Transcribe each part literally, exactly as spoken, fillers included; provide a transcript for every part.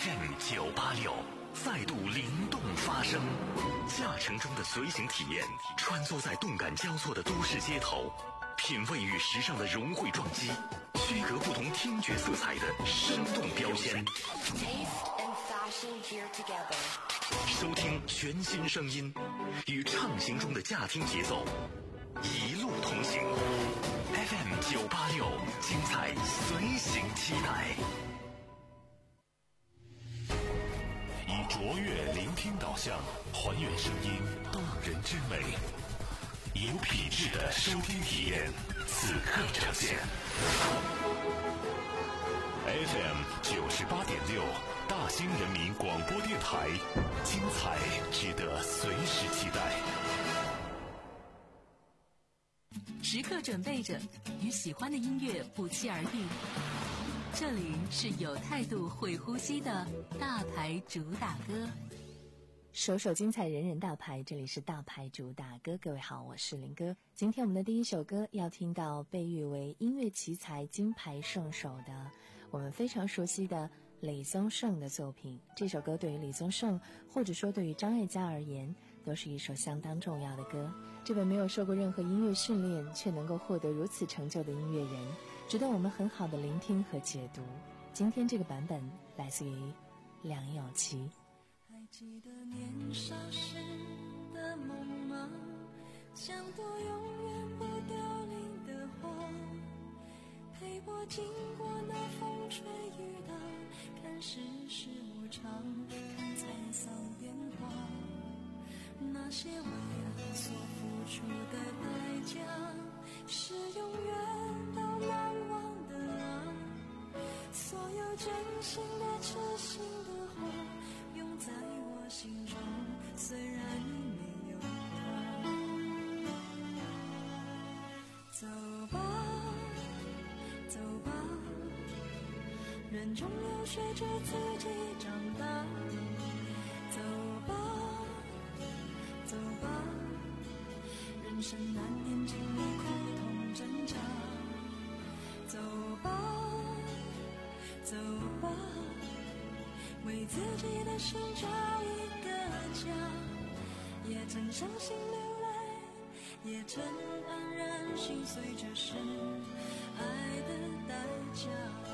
F M 九八六再度灵动发声，驾乘中的随行体验，穿梭在动感交错的都市街头，品味与时尚的融汇撞击，区隔不同听觉色彩的生动标签。收听全新声音，与畅行中的驾听节奏，一路同行。F M 九八六，精彩随行期待。以卓越聆听导向，还原声音动人之美，有品质的收听体验，此刻呈现。F M 九十八点六，大兴人民广播电台，精彩值得随时期待。 时刻准备着，与喜欢的音乐不期而遇。这里是有态度会呼吸的大牌主打歌， 首首精彩，人人大牌。这里是大牌主打歌，各位好，我是林哥。今天我们的第一首歌要听到被誉为音乐奇才金牌圣手的我们非常熟悉的李宗盛的作品。这首歌对于李宗盛或者说对于张艾嘉而言都是一首相当重要的歌。这位没有受过任何音乐训练却能够获得如此成就的音乐人，值得我们很好的聆听和解读。今天这个版本来自于梁咏琪。 还记得年少时的梦吗？像朵永远不凋零的花，陪我经过那风吹雨打，看世事无常，看沧桑变化，那些为爱所付出的代价，是永远都难忘的啊！所有真心的痴心的话，永在我心中，虽然已没有他。走吧，走吧，人终要学着自己长大。走吧，走吧，人生难免经历苦痛挣扎。走吧，走吧，为自己的心找一个家。也曾伤心流泪，也曾黯然心碎，这是爱的代价。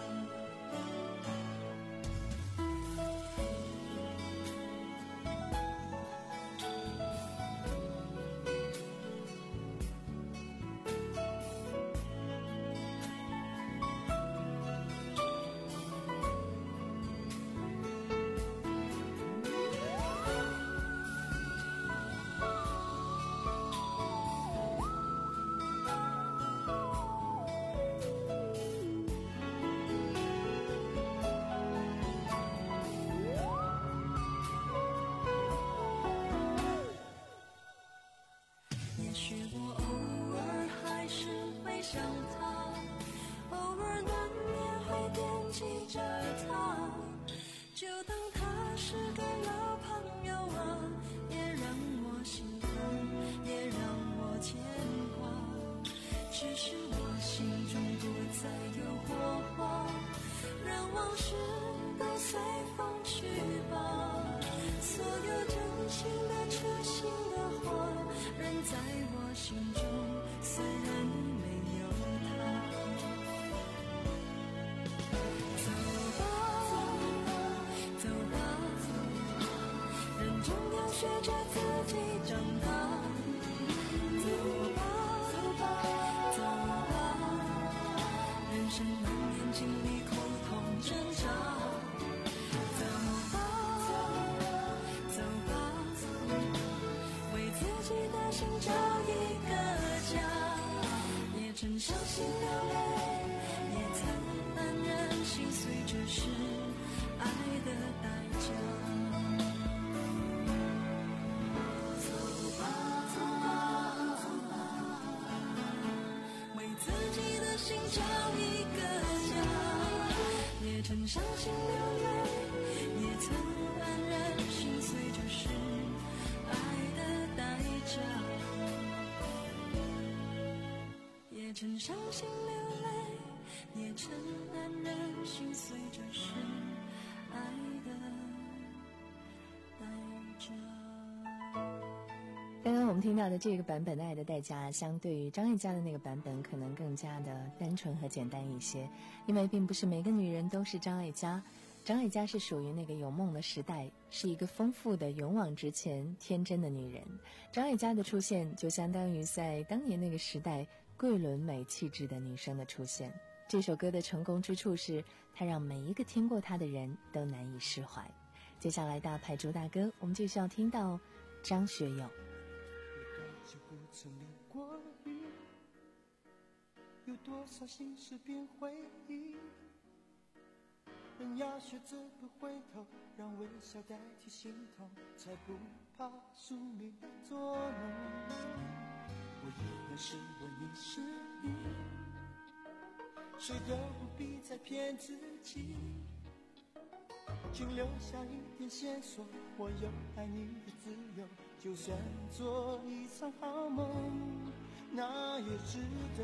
曾伤心流泪，也曾黯然心碎，这是爱的们听到的这个版本的《爱的代价》，相对于张艾嘉的那个版本，可能更加的单纯和简单一些，因为并不是每个女人都是张艾嘉。张艾嘉是属于那个有梦的时代，是一个丰富的、勇往直前、天真的女人。张艾嘉的出现，就相当于在当年那个时代桂纶镁气质的女生的出现。这首歌的成功之处是，它让每一个听过它的人都难以释怀。接下来大牌主打歌，我们就需要听到张学友。 就不曾流过雨，有多少心事变回忆，人要学着不回头，让微笑代替心痛，才不怕宿命捉弄。我依然是我，你是你，谁都不必再骗自己，请留下一点线索，我有爱你的自由，就算做一场好梦，那也值得。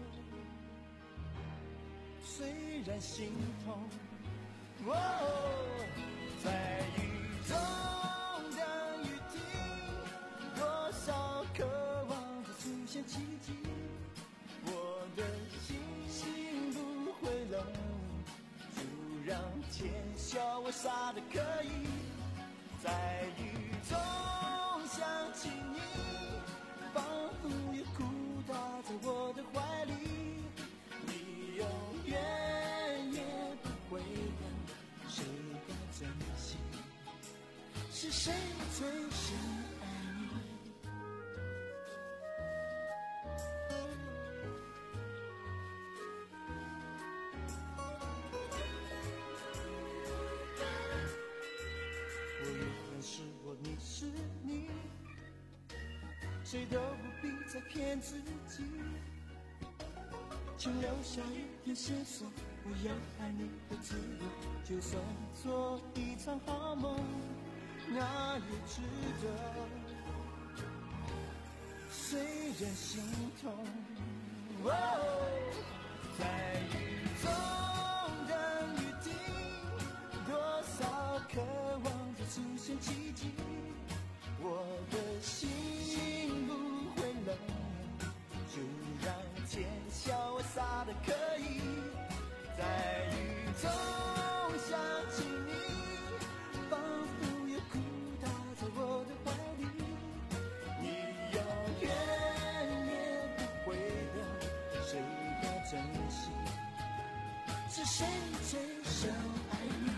虽然心痛，哦，在雨中等雨停，多少渴望着出现奇迹，我的心心不会冷，就让天笑我傻的可以，在雨中想起你，仿佛也哭倒在我的怀里，你永远也不会冷，谁该珍惜，是谁最深爱你。我永远是我，你是你，谁都不必再骗自己，请留下一点线索，我有爱你的自由，就算做一场好梦，那也值得。虽然心痛，哦，在雨中等雨停，多少渴望着出现奇迹，我的心不会冷，就让天笑我傻的可以，在雨中想起你，仿佛也哭倒在我的怀里，你永远也不会冷，谁该珍惜，是谁最深爱你。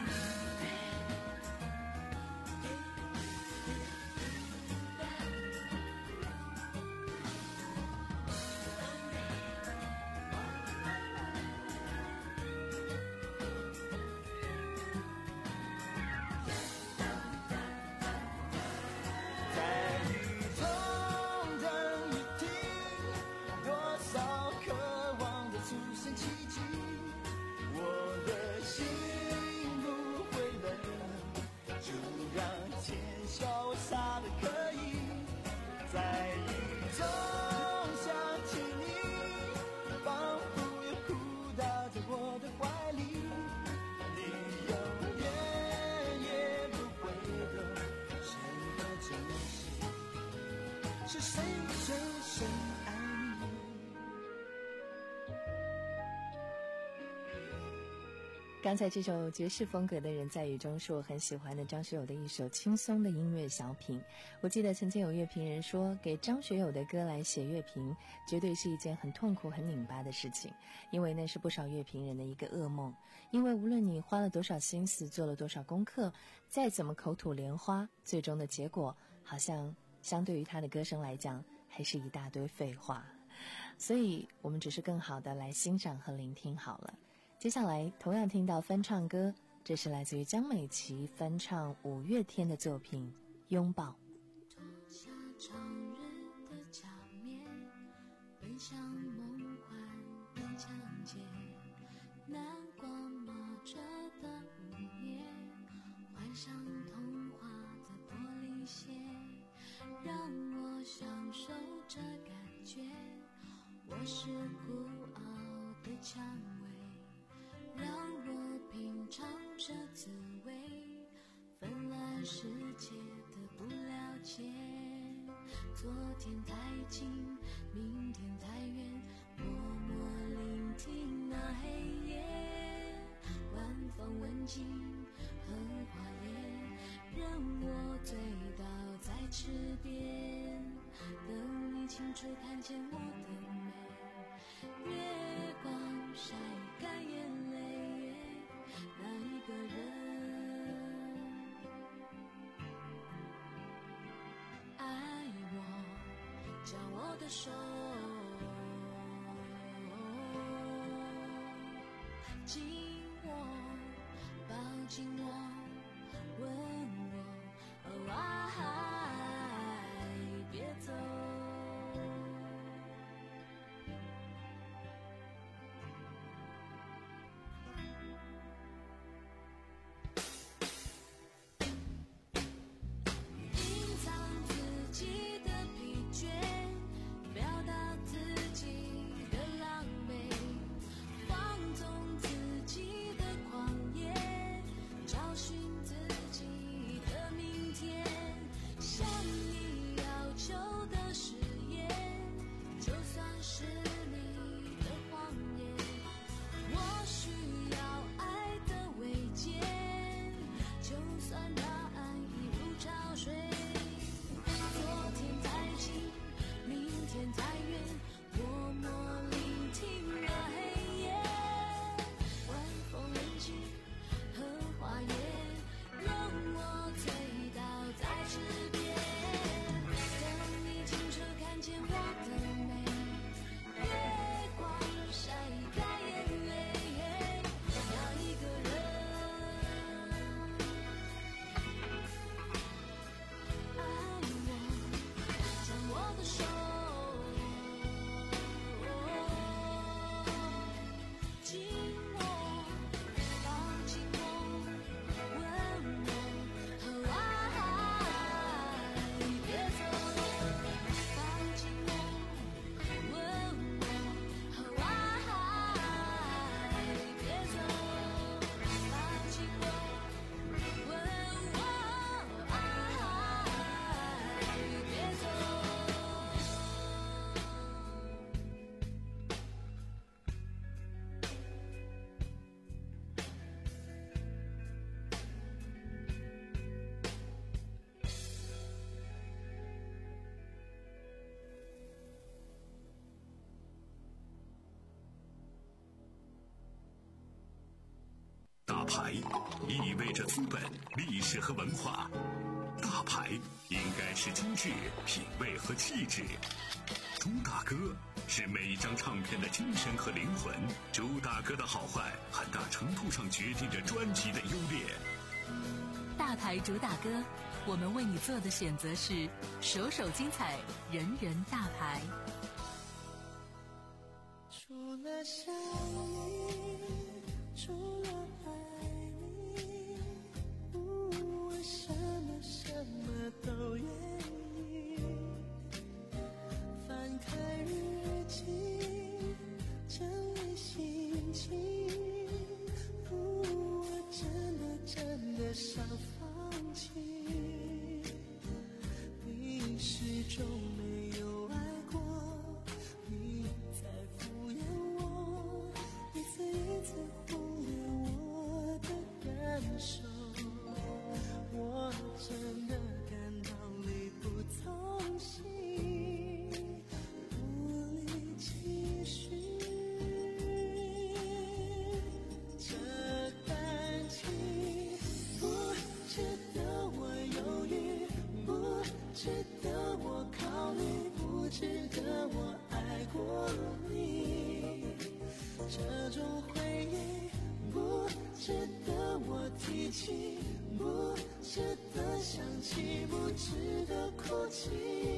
是谁最深爱你？ 刚才这首爵士风格的人在雨中是我很喜欢的张学友的一首轻松的音乐小品。我记得曾经有乐评人说，给张学友的歌来写乐评绝对是一件很痛苦很拧巴的事情，因为那是不少乐评人的一个噩梦。因为无论你花了多少心思，做了多少功课，再怎么口吐莲花，最终的结果好像相对于他的歌声来讲还是一大堆废话。所以我们只是更好的来欣赏和聆听好了。接下来同样听到翻唱歌，这是来自于江美琪翻唱五月天的作品《拥抱》。 脱下常日的假面，奔向梦幻的疆界，南瓜马车的午夜，幻想童话的玻璃鞋，让我享受这感觉，我是孤傲的蔷薇，让我品尝这滋味，分了世界的不了解， 昨天太近，明天太远，默默聆听那黑夜，晚风吻尽荷花叶，任我醉倒在池边，等你清楚看见我的美，月光晒干眼泪，那一个人爱我，将我的手紧握，抱紧我，问我，哦爱，别走。隐藏自己的疲倦，表达自己的狼狈，放纵自己的狂野，找寻自己的明天，向你要求的誓言，就算是你的谎言，我需要爱的慰藉，就算答案已如潮水，昨天太近，明天太远，默默聆听那黑夜，晚风吻尽荷花叶，让我醉倒在池边，等你清楚看见我的美，月光晒干眼泪，那一个人爱我，将我的手紧握，抱紧我，问我，哦爱，别走，抱紧我，问我，哦爱，别走，抱紧我，问我，爱，别走。 大牌意味着资本、历史和文化，大牌应该是精致、品味和气质。朱大哥是每一张唱片的精神和灵魂，朱大哥的好坏很大程度上决定着专辑的优劣。 大牌主打歌，我们为你做的选择是首首精彩，人人大牌。 除了想你，除了爱你，我什么什么都愿意。翻开日记，整理心情，我真的真的想放弃。你始终没有爱过，你在敷衍我，一次一次忽略我的感受，我真的感到力不从心，无力继续。这感情不值得我犹豫，不值得我考虑，不值得我爱过你。这种回忆不值得我提起，不值得想起，不值得哭泣。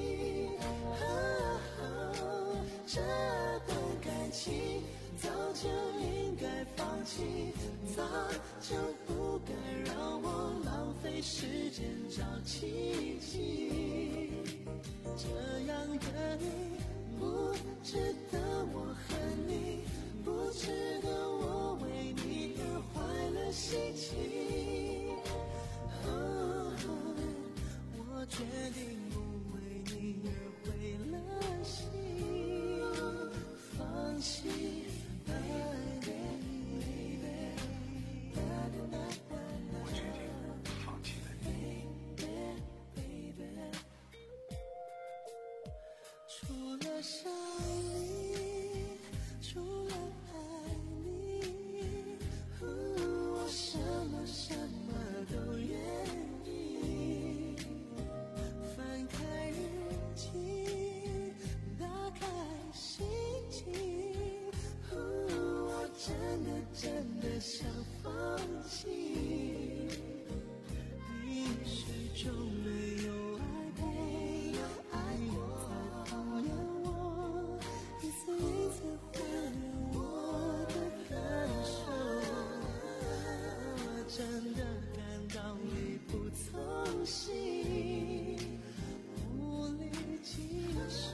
哦，这段感情早就应该放弃，早就不该让我浪费时间找奇迹。这样的你不值得我恨你，不值得我为你而坏了心情。哦，我决定不为你想你，除了爱你，我什么什么都愿意。翻开日记，打开心情，我真的真的想放弃。你始终没有爱过，你在讨厌我，一次一次忽略我的感受，我真的感到力不从心，无力继续。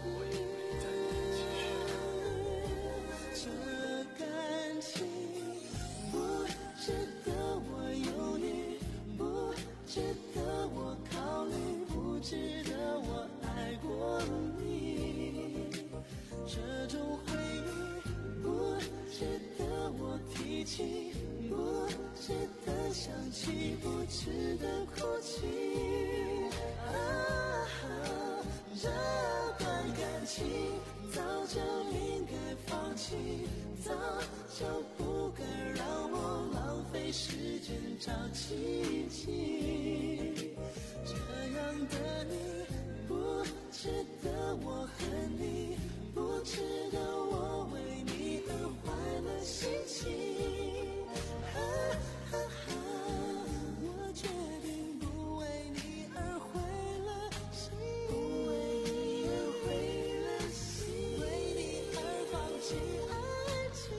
这感情不值得我犹豫，不值得我考虑，不值得我爱过你。这种回忆不值得我提起，不值得想起，不值得哭泣。啊，这段感情早就应该放弃，早就不该让我浪费时间找奇迹。这样的你不值得我恨你，不值得我为你而坏了心情。啊啊啊，我决定不为你而毁了心，不为你而毁了心，为你而放弃爱情，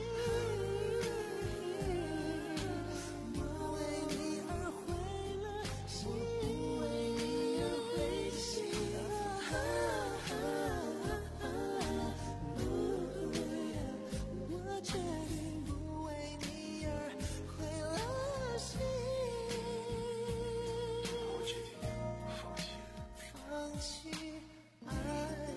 我为你而毁了心，我为你而灰心。啊啊啊啊，我决定不为你而毁了心。 我决定放弃。 放弃爱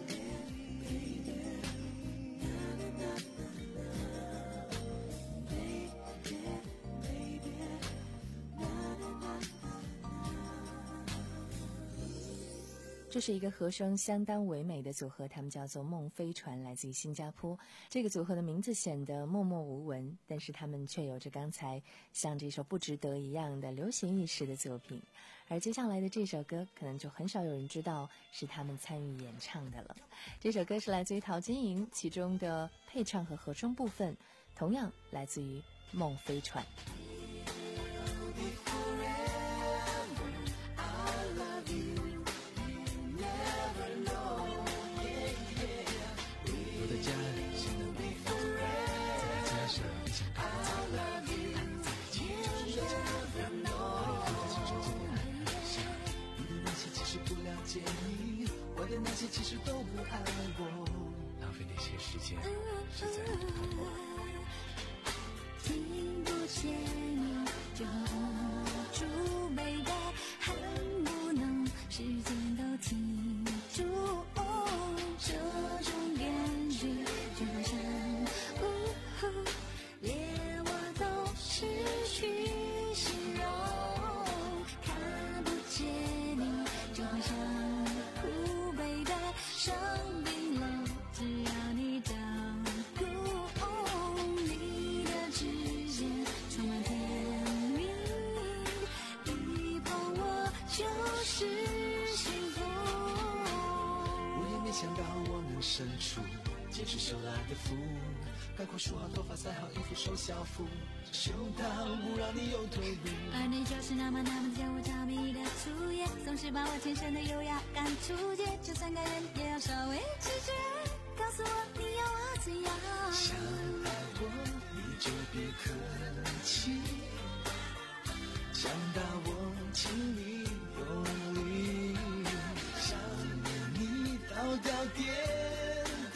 这是一个和声相当唯美的组合，他们叫做梦飞船，来自于新加坡。这个组合的名字显得默默无闻，但是他们却有着刚才像这首《不值得》一样的流行意识的作品。而接下来的这首歌可能就很少有人知道是他们参与演唱的了。这首歌是来自于陶晶莹，其中的配唱和和声部分同样来自于梦飞船。 我的那些其实都不爱我，浪费那些时间是在度过。 听不见你就无助悲哀，恨不能时间都停住。哦，这种感觉就好像，呜，连我都失去形容。看不见你就好像枯萎的生病了，只要你照顾，你的指尖充满甜蜜，一碰我就是幸福。 我也没想到我能伸出坚持手来的符，赶快梳好头发，塞好衣服，收校服，袖套不让你有退路。 而你就是那么那么叫我着迷的初夜，总是把我天生的优雅赶出界，就算感人也要稍微拒绝，告诉我你要我怎样。 想爱我你就别客气，想打我请你用力，想念你到掉点滴，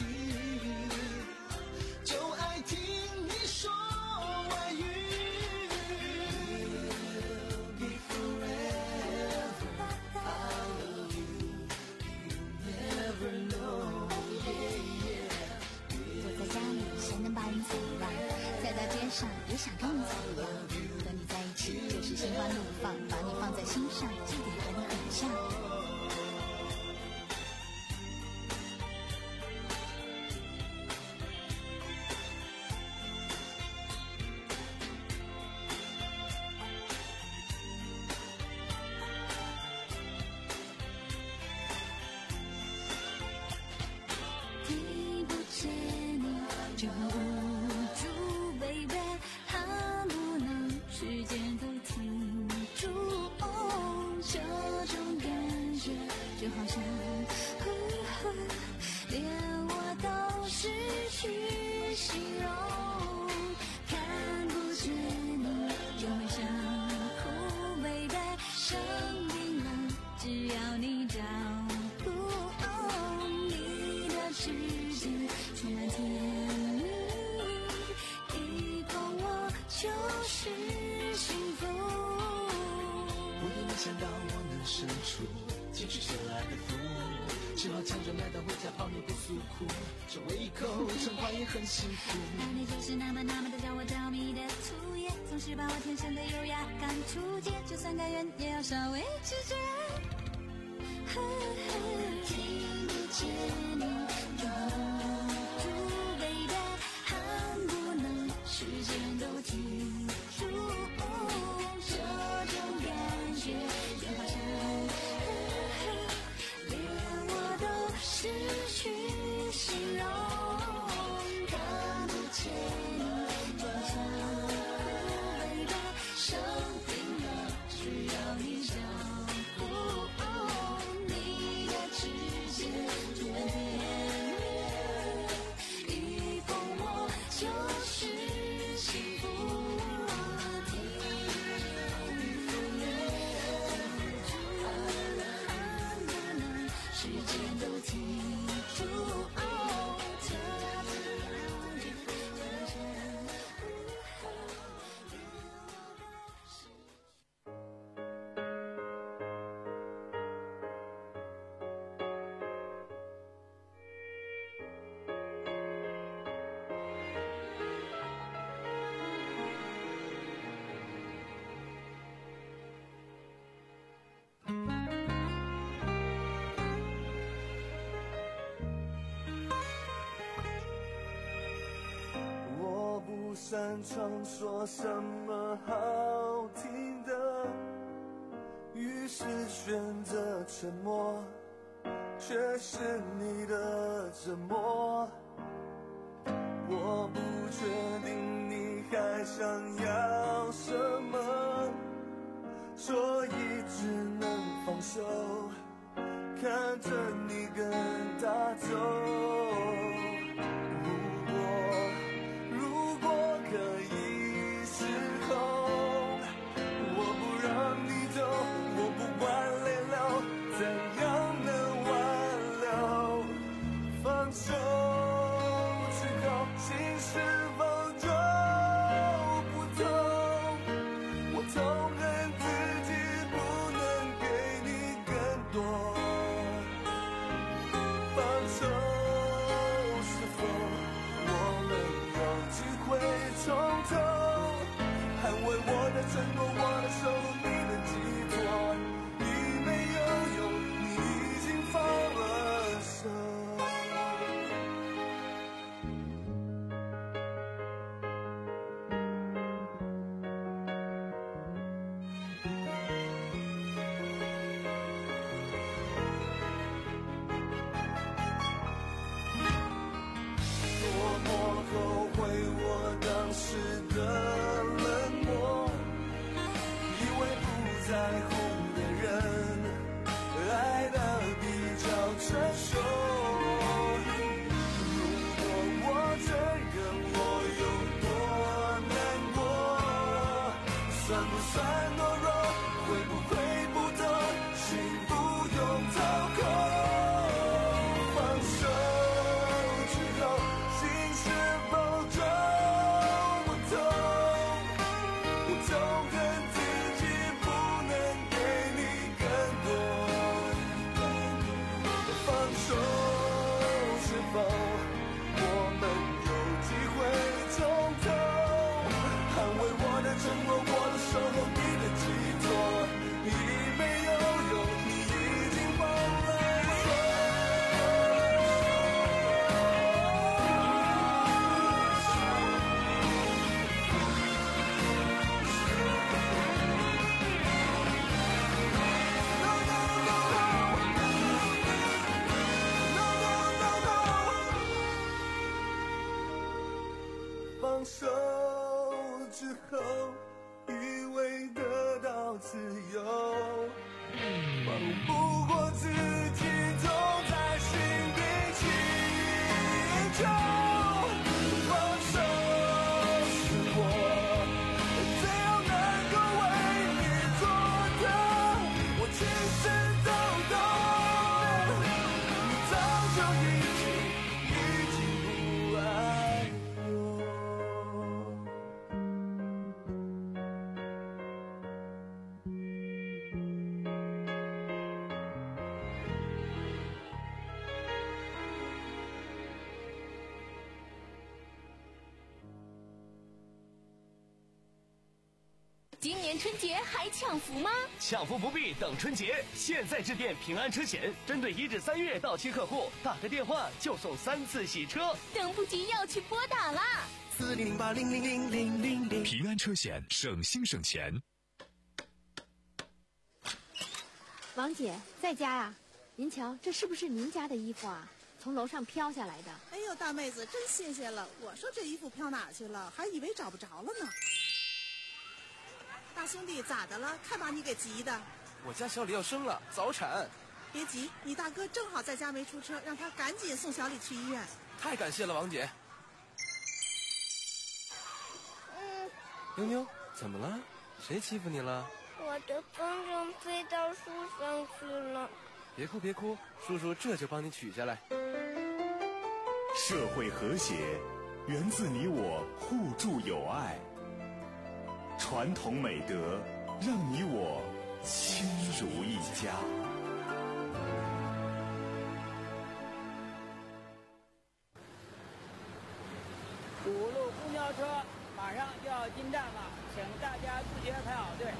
就爱听你说外语。We'll be forever, I love you, you never know, yeah, yeah. 躲在家里谁能把你怎样，再到街上也想跟你怎样，和你在一起就是心花怒放，把你放在心上，这点和你很像。 就好像呵呵连我都失去形容，看不见你就会像枯萎的生命了，只要你照顾，哦，你的世界充满甜蜜，一碰我就是幸福。 我也没想到我能伸出继续深爱的父母，只好抢着买单回家泡面不诉苦，这喂一口陈话也很辛苦。 而你就是那么那么的叫我着迷的粗野，总是把我天生的优雅赶出界，就算甘愿也要稍微拒绝。呵呵，听不见你就住，baby，恨不能时间都停住，这种感觉就好像呵呵连我都失去形容，看不见你就像枯萎的生病了，只要你照顾，哦，你的世界充满甜蜜，一碰我就是幸福。听你敷衍，恨不能时间都停住，哦，这种感觉就像我不擅长说什么好听的，于是选择沉默，却是你的折磨。我不确定你还想要什么，所以只能放手，看着你跟他走。如果如果可以失控，我不让你走，我不管累了，怎样能挽留？放手之后，心是否就不痛？我痛恨自己不能给你更多。放手是否我们有机会从头捍卫我的承诺，我的守护，你的寄托，已没有用，你已经放了手。多么后悔我当时的冷漠，以为不在乎的人爱得比较成熟。如果我承认我有多难过，算不算懦弱？会不会不懂？心不用掏空。放手之后，心是否就不痛？我痛恨自己不能给你更多。放手是否我们有机会从头捍卫我的承诺，我的守候，你的寄托，已没有用，你已经放了手。No no no no no no no。放手之后，以为得到自由，放不过自己。 电春节还抢福吗？ 抢福不必等春节，现在致电平安车险，针对一至三月到期客户，打个电话就送三次洗车。 等不及要去拨打啦！ 四零零八零零零零零零。 平安车险，省心省钱。 王姐在家呀？您瞧，这是不是您家的衣服啊？从楼上飘下来的。 哎呦，大妹子，真新鲜了！我说这衣服飘哪去了，还以为找不着了呢。大兄弟，咋的了？看把你给急的。 我家小李要生了，早产。 别急，你大哥正好在家没出车，让他赶紧送小李去医院。 太感谢了，王姐。 嗯。 妞妞，怎么了？谁欺负你了？ 我的风筝飞到树上去了。 别哭别哭，叔叔这就帮你取下来。 社会和谐源自你我互助友爱，传统美德让你我亲如一家。 五路公交车马上就要进站了，请大家自觉排好队。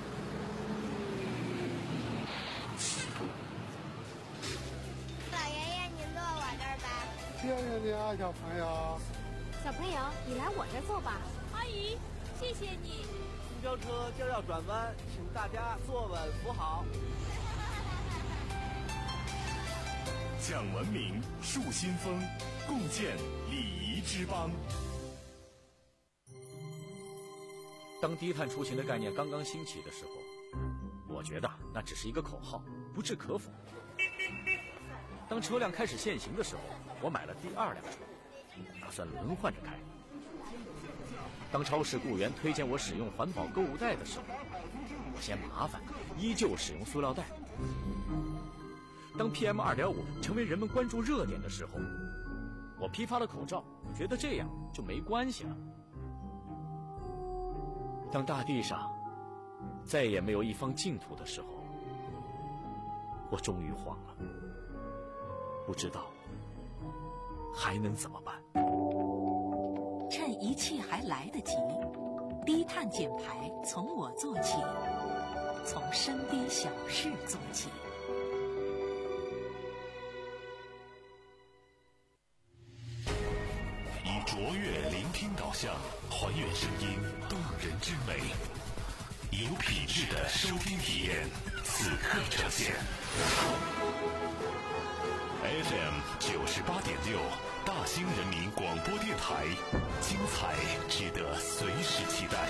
老爷爷，您坐我这儿吧。 谢谢你啊，小朋友。 小朋友，你来我这儿坐吧。 阿姨，谢谢你。 公交车就要转弯，请大家坐稳扶好。 讲文明，树新风，共建礼仪之邦。 当低碳出行的概念刚刚兴起的时候，我觉得那只是一个口号，不置可否。当车辆开始限行的时候，我买了第二辆车，打算轮换着开。当超市雇员推荐我使用环保购物袋的时候，我嫌麻烦，依旧使用塑料袋。当 P M 二点五 成为人们关注热点的时候，我批发了口罩，觉得这样就没关系了。当大地上再也没有一方净土的时候，我终于慌了，不知道还能怎么办。 趁一切还来得及，低碳减排从我做起，从身边小事做起。 以卓越聆听导向，还原声音动人之美，有品质的收听体验，此刻呈现。F M 九十八点六，大兴人民广播电台，精彩值得随时期待。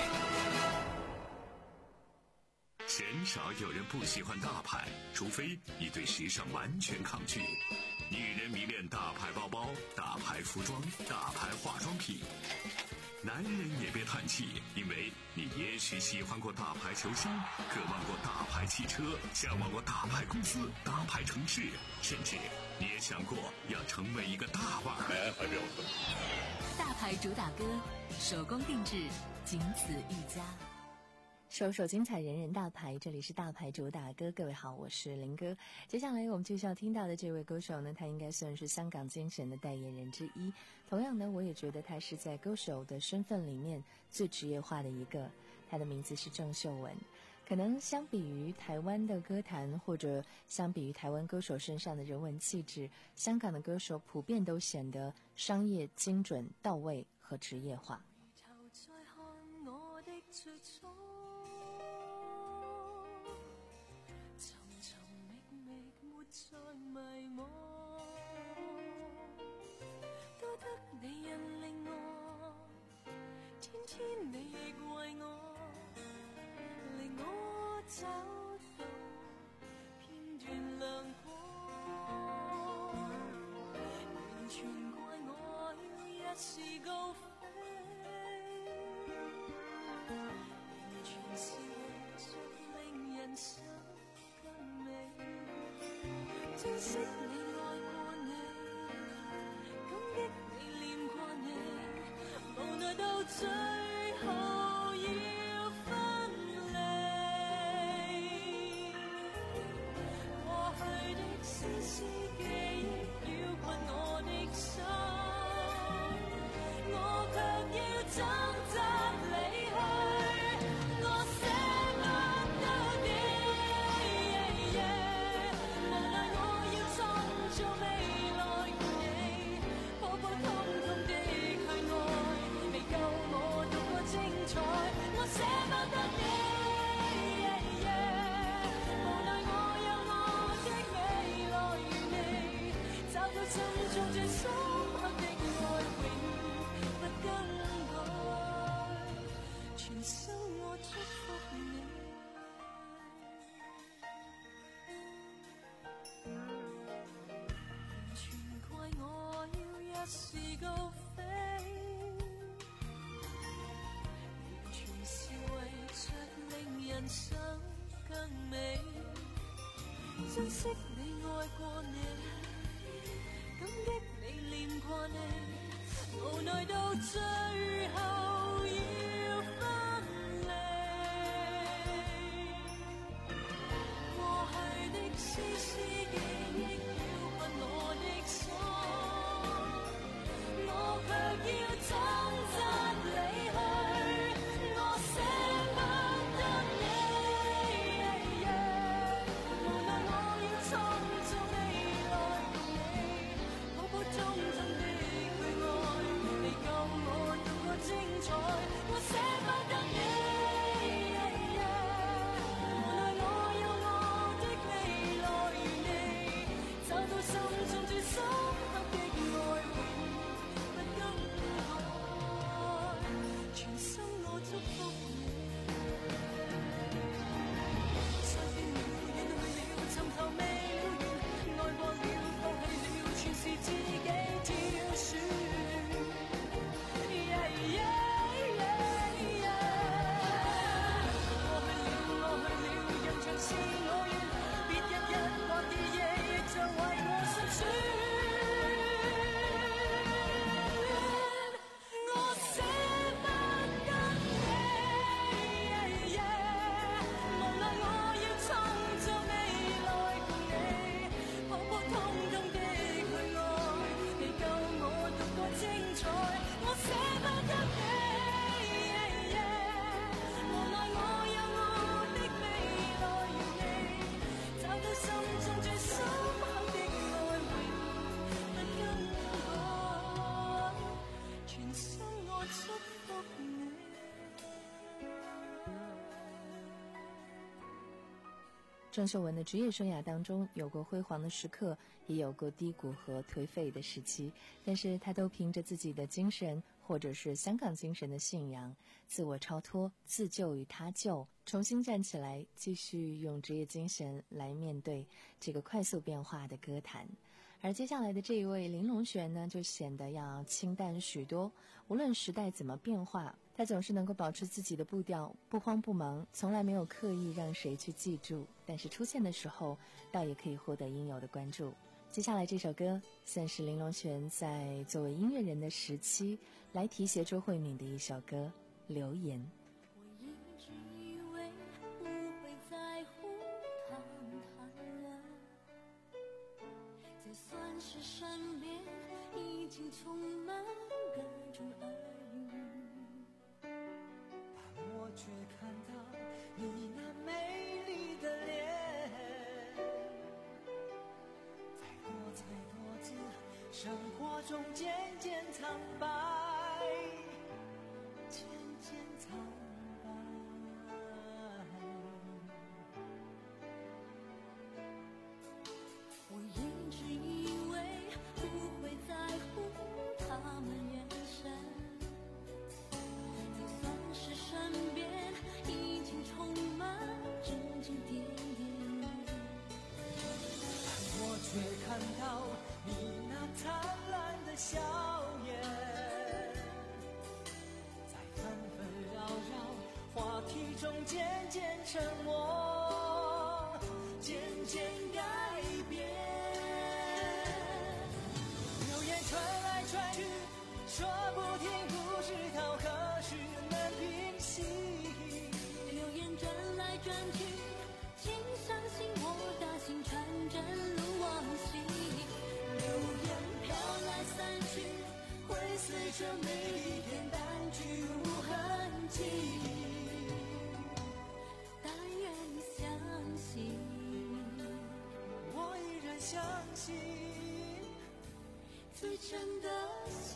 鲜少有人不喜欢大牌，除非你对时尚完全抗拒。女人迷恋大牌包包、大牌服装、大牌化妆品。男人也别叹气，因为你也许喜欢过大牌球星，渴望过大牌汽车，向往过大牌公司、大牌城市，甚至你也想过要成为一个大腕儿。 大牌主打歌，手工定制，仅此一家。 首首精彩，人人大牌，这里是大牌主打歌。各位好，我是林哥。接下来我们就要听到的这位歌手呢，他应该算是香港精神的代言人之一。同样呢，我也觉得他是在歌手的身份里面最职业化的一个。他的名字是郑秀文。可能相比于台湾的歌坛，或者相比于台湾歌手身上的人文气质，香港的歌手普遍都显得商业精准到位和职业化。 再迷惘，多得你引領我，天天你亦為我，令我找到片段亮光，完全怪我要一時高飛，完全是為着令人生更美。珍惜你愛過你，感激你念過你，無奈到最後要分離。過去的絲絲記憶繞困我的心，我卻要掙扎離去。我捨不珍惜你愛過你，感激你念過你，無奈到最後要分離。過去的絲絲記憶擾困我的心，我卻要掙扎離去，我捨不得你。無奈我要創造未來共你，普普通通的去愛，你救我度過精彩，我捨不得你。無奈我有我的未來與你，找到心中最深刻的愛，永不更改，全心我祝福你。相見了，遠去了，尋求未了緣，愛過了，放棄了，全是自己挑選。Yeah, yeah, yeah, yeah. 我去了，我去了，人長是我願，別日日或夜夜亦像為我心酸。我捨不得你，無奈我要創造未來共你，普普通通的去愛，你救我度過精彩，我捨不得你，無奈我有我的未來與你，找到心中最深刻的愛，永不更改，全心我祝福你。 郑秀文的职业生涯当中，有过辉煌的时刻，也有过低谷和颓废的时期，但是她都凭着自己的精神，或者是香港精神的信仰，自我超脱，自救与他救，重新站起来，继续用职业精神来面对这个快速变化的歌坛。而接下来的这一位林隆璇呢，就显得要清淡许多。无论时代怎么变化，他总是能够保持自己的步调，不慌不忙，从来没有刻意让谁去记住，但是出现的时候倒也可以获得应有的关注。接下来这首歌算是林隆璇在作为音乐人的时期来提携周慧敏的一首歌《留言》。 我一直以为不会在乎他们谈论，就算是身边已经充满各种耳语， 但我却看到你那美丽的脸，在多彩多姿生活中渐渐苍白，渐渐苍白。 我一直以为不会在乎他们眼神，就算是身边已经充满指指点点， 但我却看到你那灿烂的笑颜，在纷纷扰扰话题中渐渐沉默，渐渐改变。流言传来传去，说不停，不知道何时能平息。 流言转来转去，请相信我大心传真如往昔。流言飘来散去，会随着每一天淡去无痕迹。但愿相信， 我依然相信最真的心。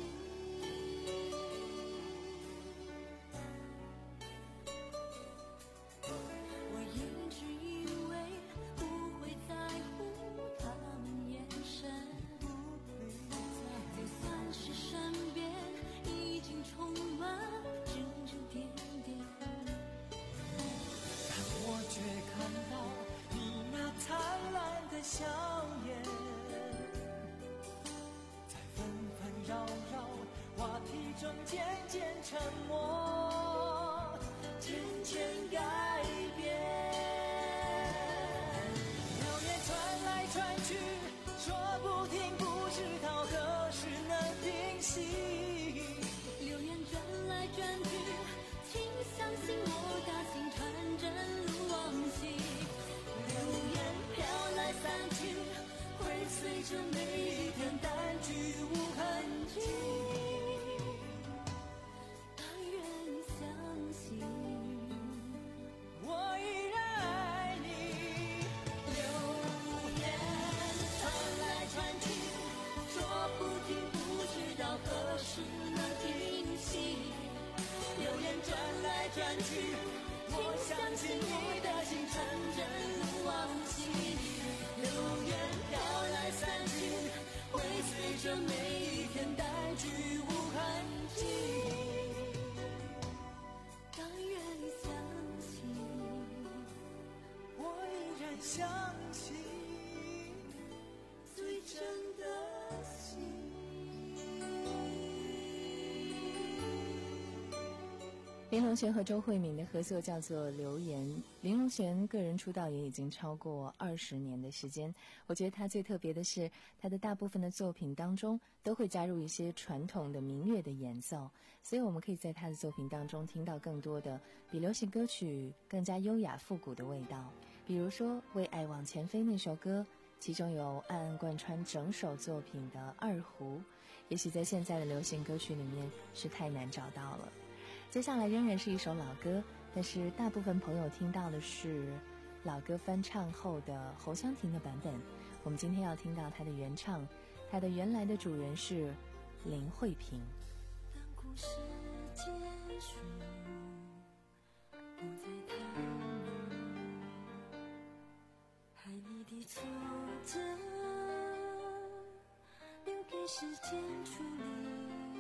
我一直以为不会在乎他们眼神，就算是身边已经充满指指点点， 但我却看到你那灿烂的笑颜，在纷纷扰扰话题中渐渐沉默，渐渐改变。流言传相信最真的心。 林隆璇和周慧敏的合作叫做《留言》。林隆璇个人出道也已经超过二十年的时间，我觉得他最特别的是，他的大部分的作品当中都会加入一些传统的民乐的演奏，所以我们可以在他的作品当中听到更多的比流行歌曲更加优雅复古的味道。比如说《为爱往前飞》那首歌，其中有暗暗贯穿整首作品的二胡，也许在现在的流行歌曲里面是太难找到了。接下来仍然是一首老歌，但是大部分朋友听到的是老歌翻唱后的侯湘婷的版本。我们今天要听到她的原唱，她的原来的主人是林慧萍。 当故事结束，不再谈爱你的挫折，留给时间处理。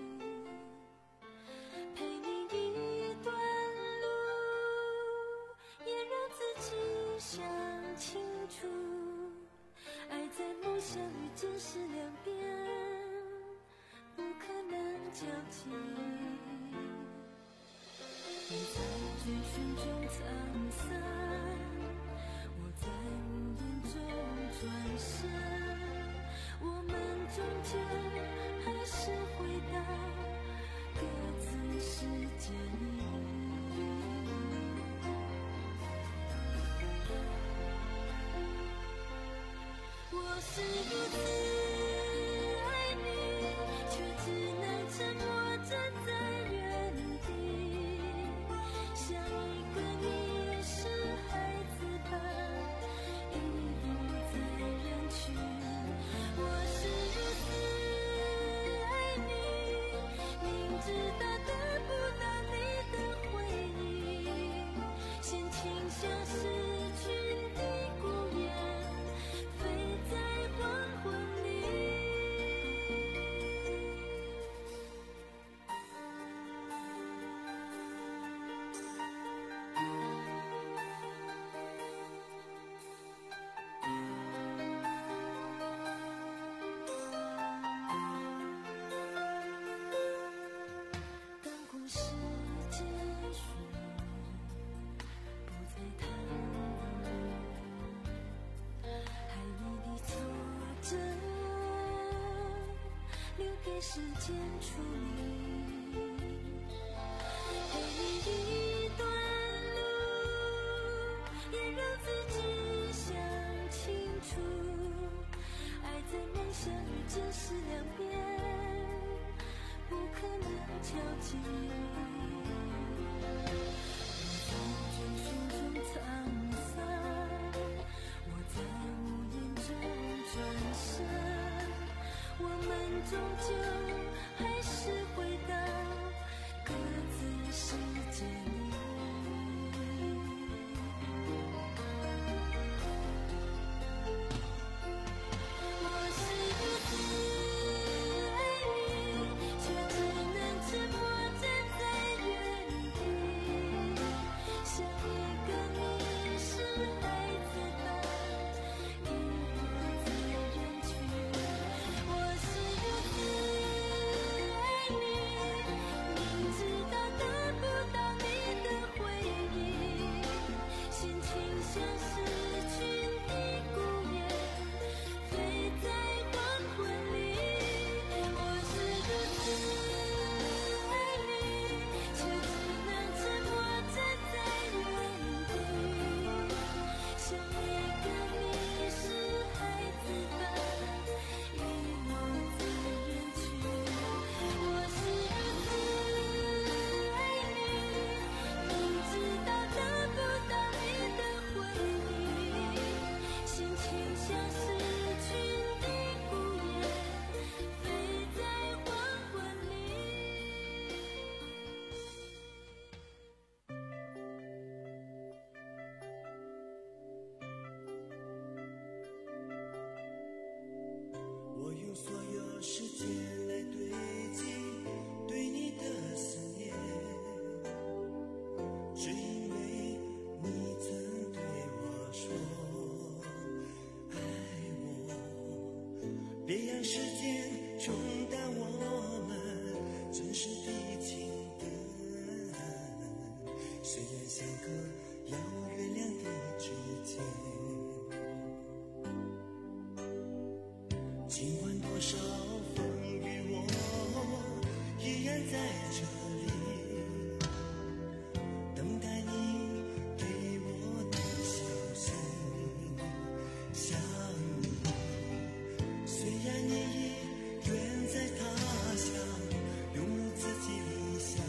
想清楚，爱在梦想与真实两边，不可能交集。你在追寻中沧桑，我在无言中转身，我们终究还是回到各自世界里。我是如此爱你，却只能沉默站在原地，像一个你是孩子般遗落在人群。我是如此爱你，明知道得不到你的回应，先倾向失去的孤雁，时间处理，陪你一段路，也让自己想清楚，爱在梦想与真实两边，不可能交集。我在追寻中沧桑，我在无言中转身，我们终究还是回到各自世界里。我是如此爱你，却只能沉默站在原地，像一个你是孩子般遗落在人群。我是如此爱你，明知道得不到你的回应，先倾向失去的孤雁，飞在黄昏里。我是如此爱你，却只能沉默站在原地，像一个你是孩子般遗落在人群。我是如此爱你，明知道得不到你的回应，先倾向失去的孤雁，飞在黄昏里。 我用所有时间来堆积对你的思念，只因为你曾对我说别让时间冲淡我们真实的情感。虽然相隔遥月亮的之间，尽管多少风雨，我依然在这里等待你给我的消息。想你，虽然你已远在他乡，拥入自己理想，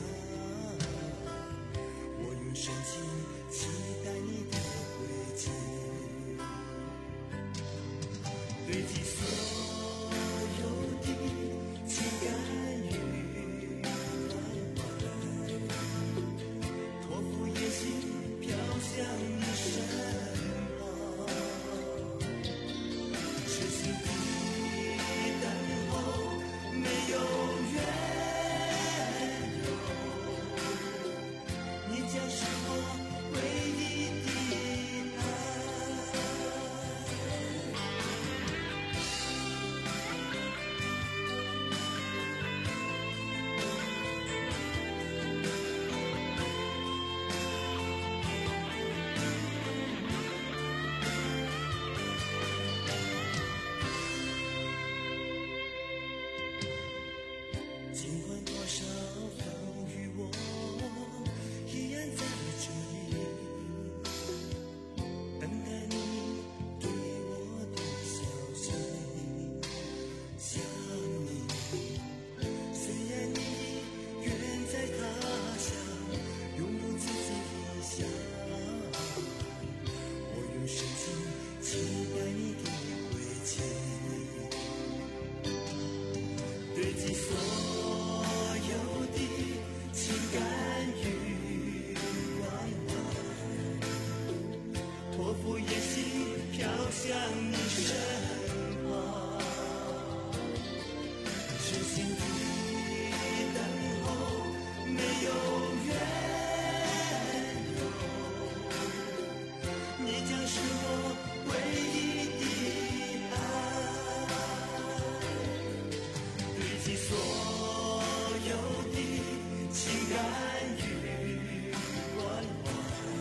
我用深情期待你的归期，堆积所有的情感与关怀，托付野心飘向你身旁，痴心的等候没有缘由，你将是我唯一的爱。尽管多少风雨，我依然在这里等待你给我的消息。想你，虽然你已远在他乡，拥入自己理想，我用深情期待你的归期，堆积所有的情感与关怀，托付野心飘向你身旁，痴心的等候没有缘由，你将是我唯一的爱。堆积所有的情感与关怀，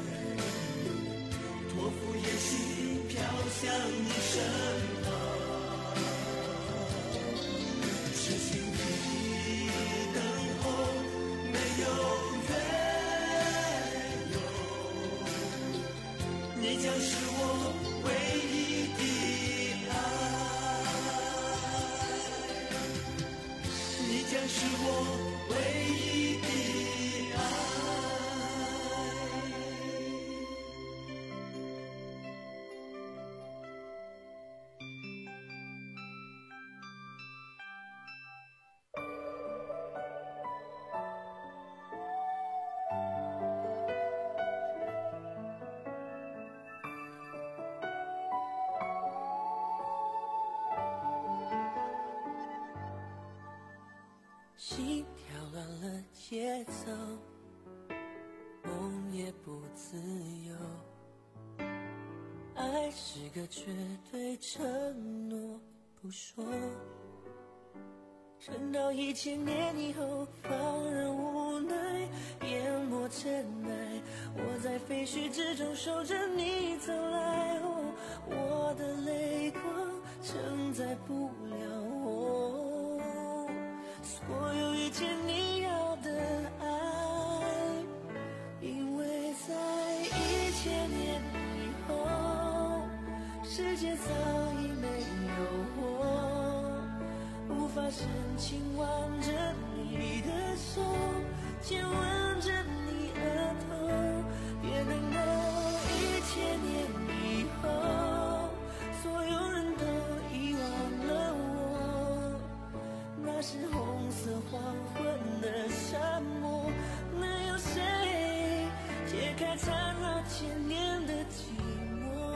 托付野心飘向你身旁，痴心的等候没有缘由，你将是我唯一的爱，你将是我唯一的爱。心跳乱了节奏，梦也不自由，爱是个绝对承诺不说，撑到一千年以后，放任无奈淹没尘埃，我在废墟之中守着你走来，哦，我的泪光承载不了我所有一切你要的爱，因为在一千年以后，世界早已没有我，无法深情挽着你的手，亲吻着你额头，别等到一千年以后，所有人都遗忘了我，那是红色黄昏的沙漠，能有谁解开缠绕千年的寂寞？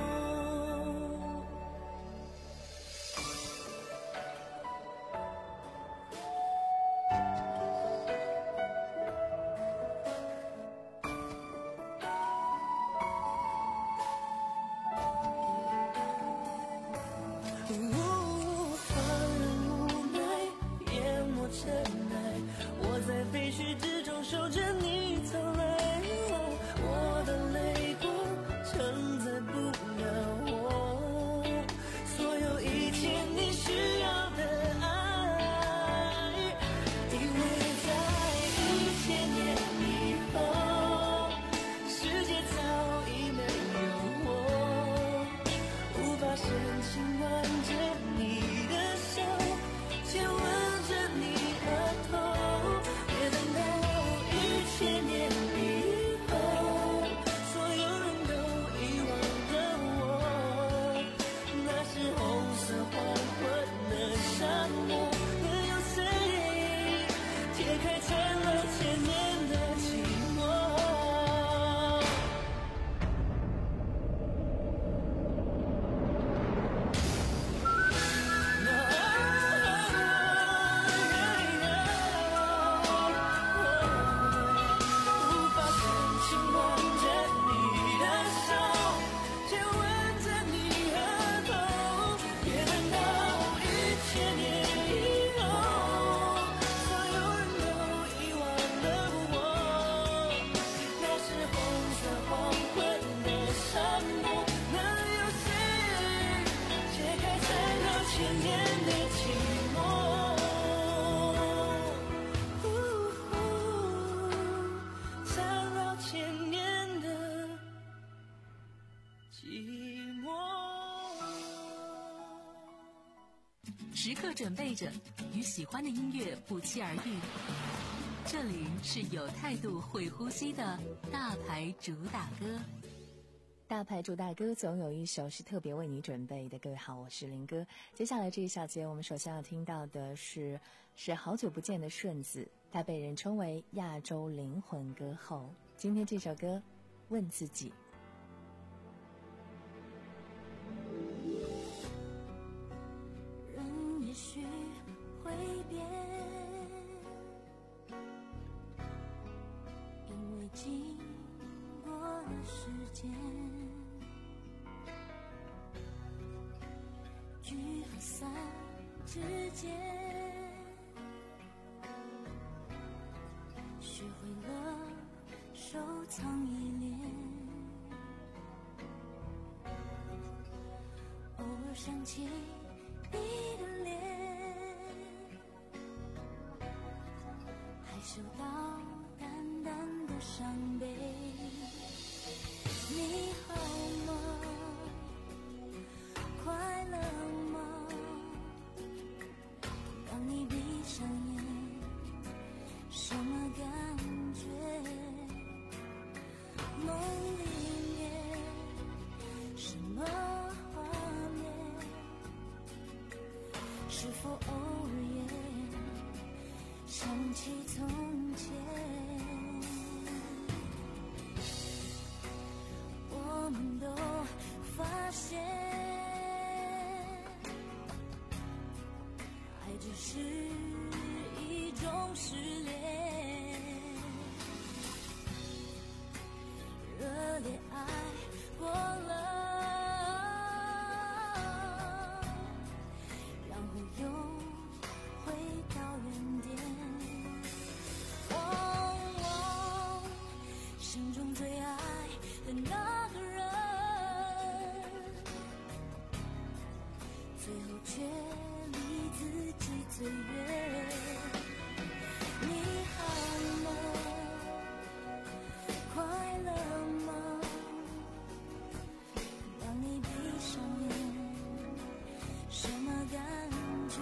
发现轻挽着你的手，亲吻着你额头，也等到一千年以后，所有人都遗忘了我。那是红色黄昏的沙漠，能有谁解开缠绕千年的寂寞？ 时刻准备着，与喜欢的音乐不期而遇。这里是有态度、会呼吸的大牌主打歌。 大牌主打歌总有一首是特别为你准备的。各位好，我是林哥。接下来这一小节，我们首先要听到的是是好久不见的顺子，他被人称为亚洲灵魂歌后。今天这首歌，问自己。 人也许会变，因为经过了时间，聚和散之间，学会了收藏依恋，偶尔想起你的脸，还嗅到淡淡的伤悲。你好吗？快乐吗？当你闭上眼，什么感觉？梦里面什么画面？是否偶尔也想起从前？我们都发现，爱只是一种失恋，热烈爱过了，然后又回到原点。哦哦，心中最爱的那个人，最后却离自己最远。你好吗？快乐吗？当你闭上眼，什么感觉？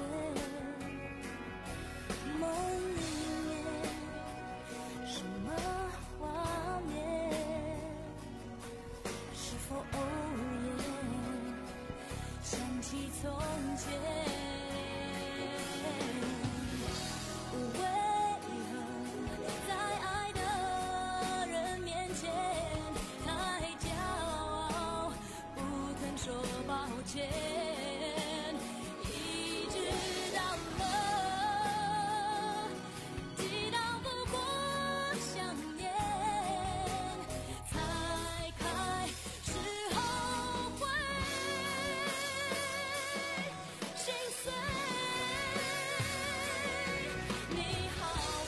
梦里面什么画面？是否偶尔也想起从前？为何在爱的人面前太骄傲，不肯说抱歉？一直到了抵挡不过想念，才开始后悔心碎。你好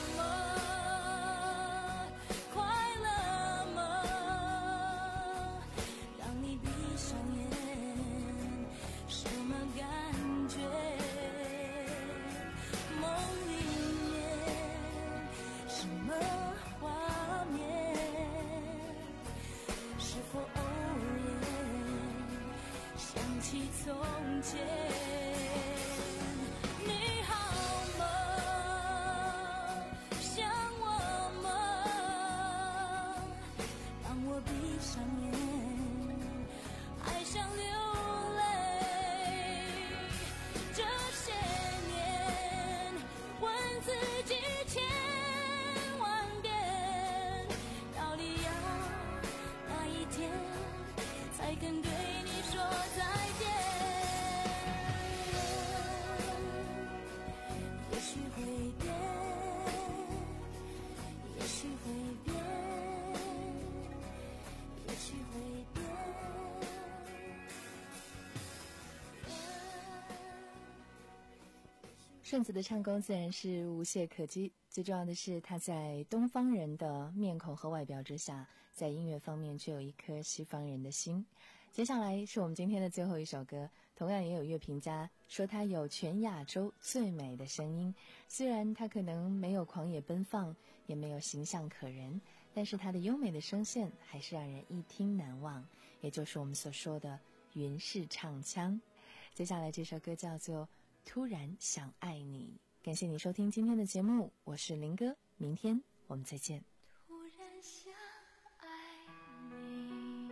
吗？快乐吗？当你闭上眼，什起从前。你好吗？想我吗？当我闭上眼，还想流泪。这些年，问自己千万遍，到底要哪一天才肯对你说再见？也许会变，也许会变，也许会变。 顺子的唱功自然是无懈可击，最重要的是他在东方人的面孔和外表之下，在音乐方面却有一颗西方人的心。接下来是我们今天的最后一首歌，同样也有乐评家说他有全亚洲最美的声音。虽然他可能没有狂野奔放，也没有形象可人，但是他的优美的声线还是让人一听难忘，也就是我们所说的云式唱腔。接下来这首歌叫做突然想爱你。感谢你收听今天的节目，我是林哥，明天我们再见。 突然想爱你，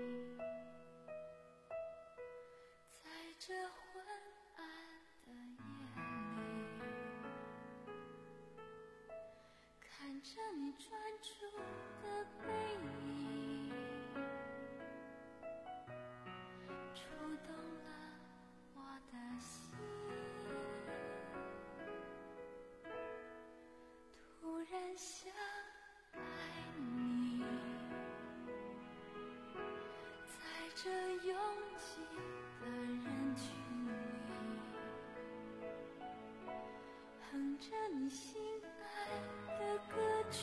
在这昏暗的夜里，看着你专注的背影，触动了我的心。突然想爱你，在这拥挤的人群里，哼着你心爱的歌曲，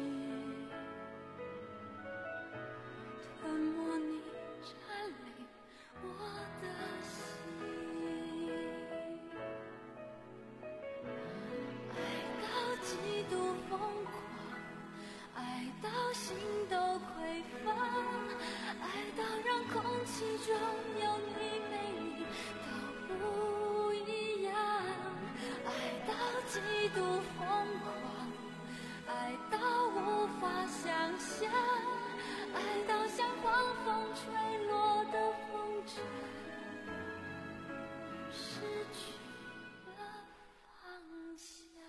吞没你占领我的心。爱到极度疯狂，爱到心都匮乏，爱到让空气中有你没你都不一样，爱到极度疯狂，爱到无法想象，爱到像狂风吹落的风筝，失去了方向。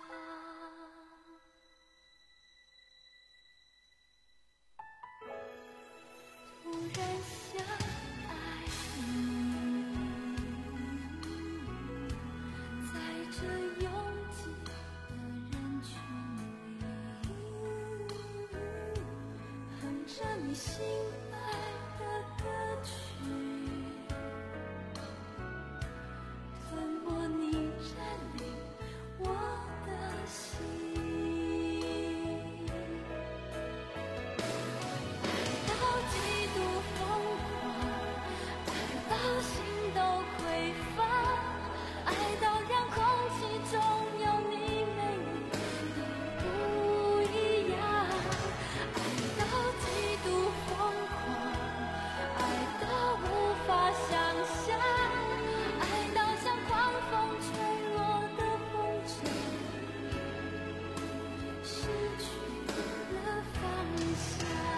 突然想爱你，在这拥挤的人群里，哼着你心爱的歌曲，吞没你占领我的心。极度疯狂，爱到心都匮乏，爱到让空气中有你没你都不一样，爱到极度疯狂，爱到无法想象，爱到像狂风吹落的风筝，失去了方向。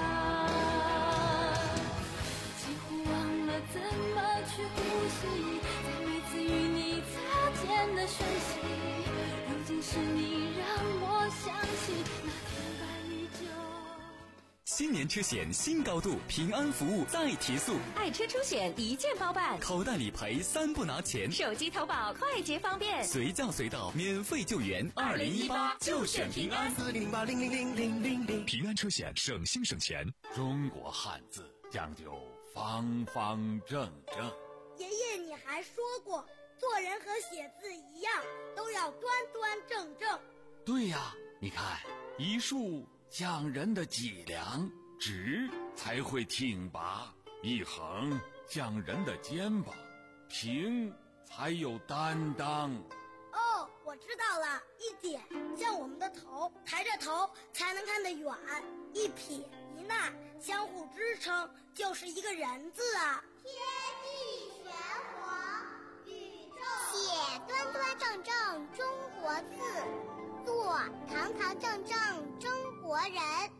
怎么去呼吸，在每次与你擦肩的瞬息，如今是你让我想起那天白玉酒。 新年车险新高度，平安服务再提速， 爱车出险一键包办， 口袋理赔三不拿钱， 手机投保快捷方便， 随叫随到免费救援。 二零一八就选平安， 四零八零零零零零零。平安车险省心省钱。 中国汉字讲究方方正正。 爷爷，你还说过，做人和写字一样，都要端端正正。 对呀，你看，一竖讲人的脊梁，直才会挺拔；一横讲人的肩膀，平才有担当。 哦，我知道了，一点像我们的头，抬着头才能看得远；一撇一捺相互支撑，就是一个人字啊。 天地玄黄。 字，做堂堂正正中国人。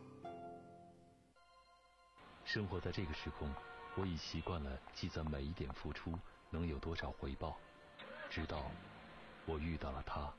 生活在这个时空，我已习惯了计算每一点付出能有多少回报，直到我遇到了他。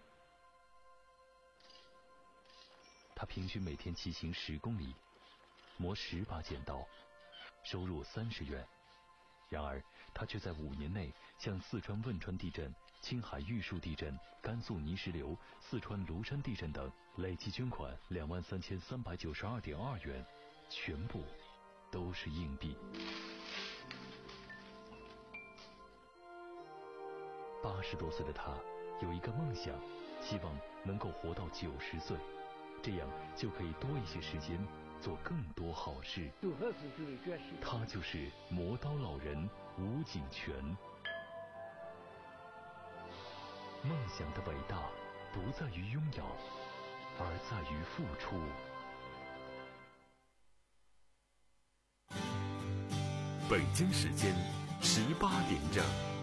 他平均每天骑行十公里，磨十把剪刀，收入三十元。然而，他却在五年内向四川汶川地震、青海玉树地震、甘肃泥石流、四川庐山地震等累计捐款两万三千三百九十二点二元，全部都是硬币。八十多岁的他有一个梦想，希望能够活到九十岁，这样就可以多一些时间做更多好事。他就是磨刀老人吴景全。梦想的伟大不在于拥有，而在于付出。 北京时间十八点整。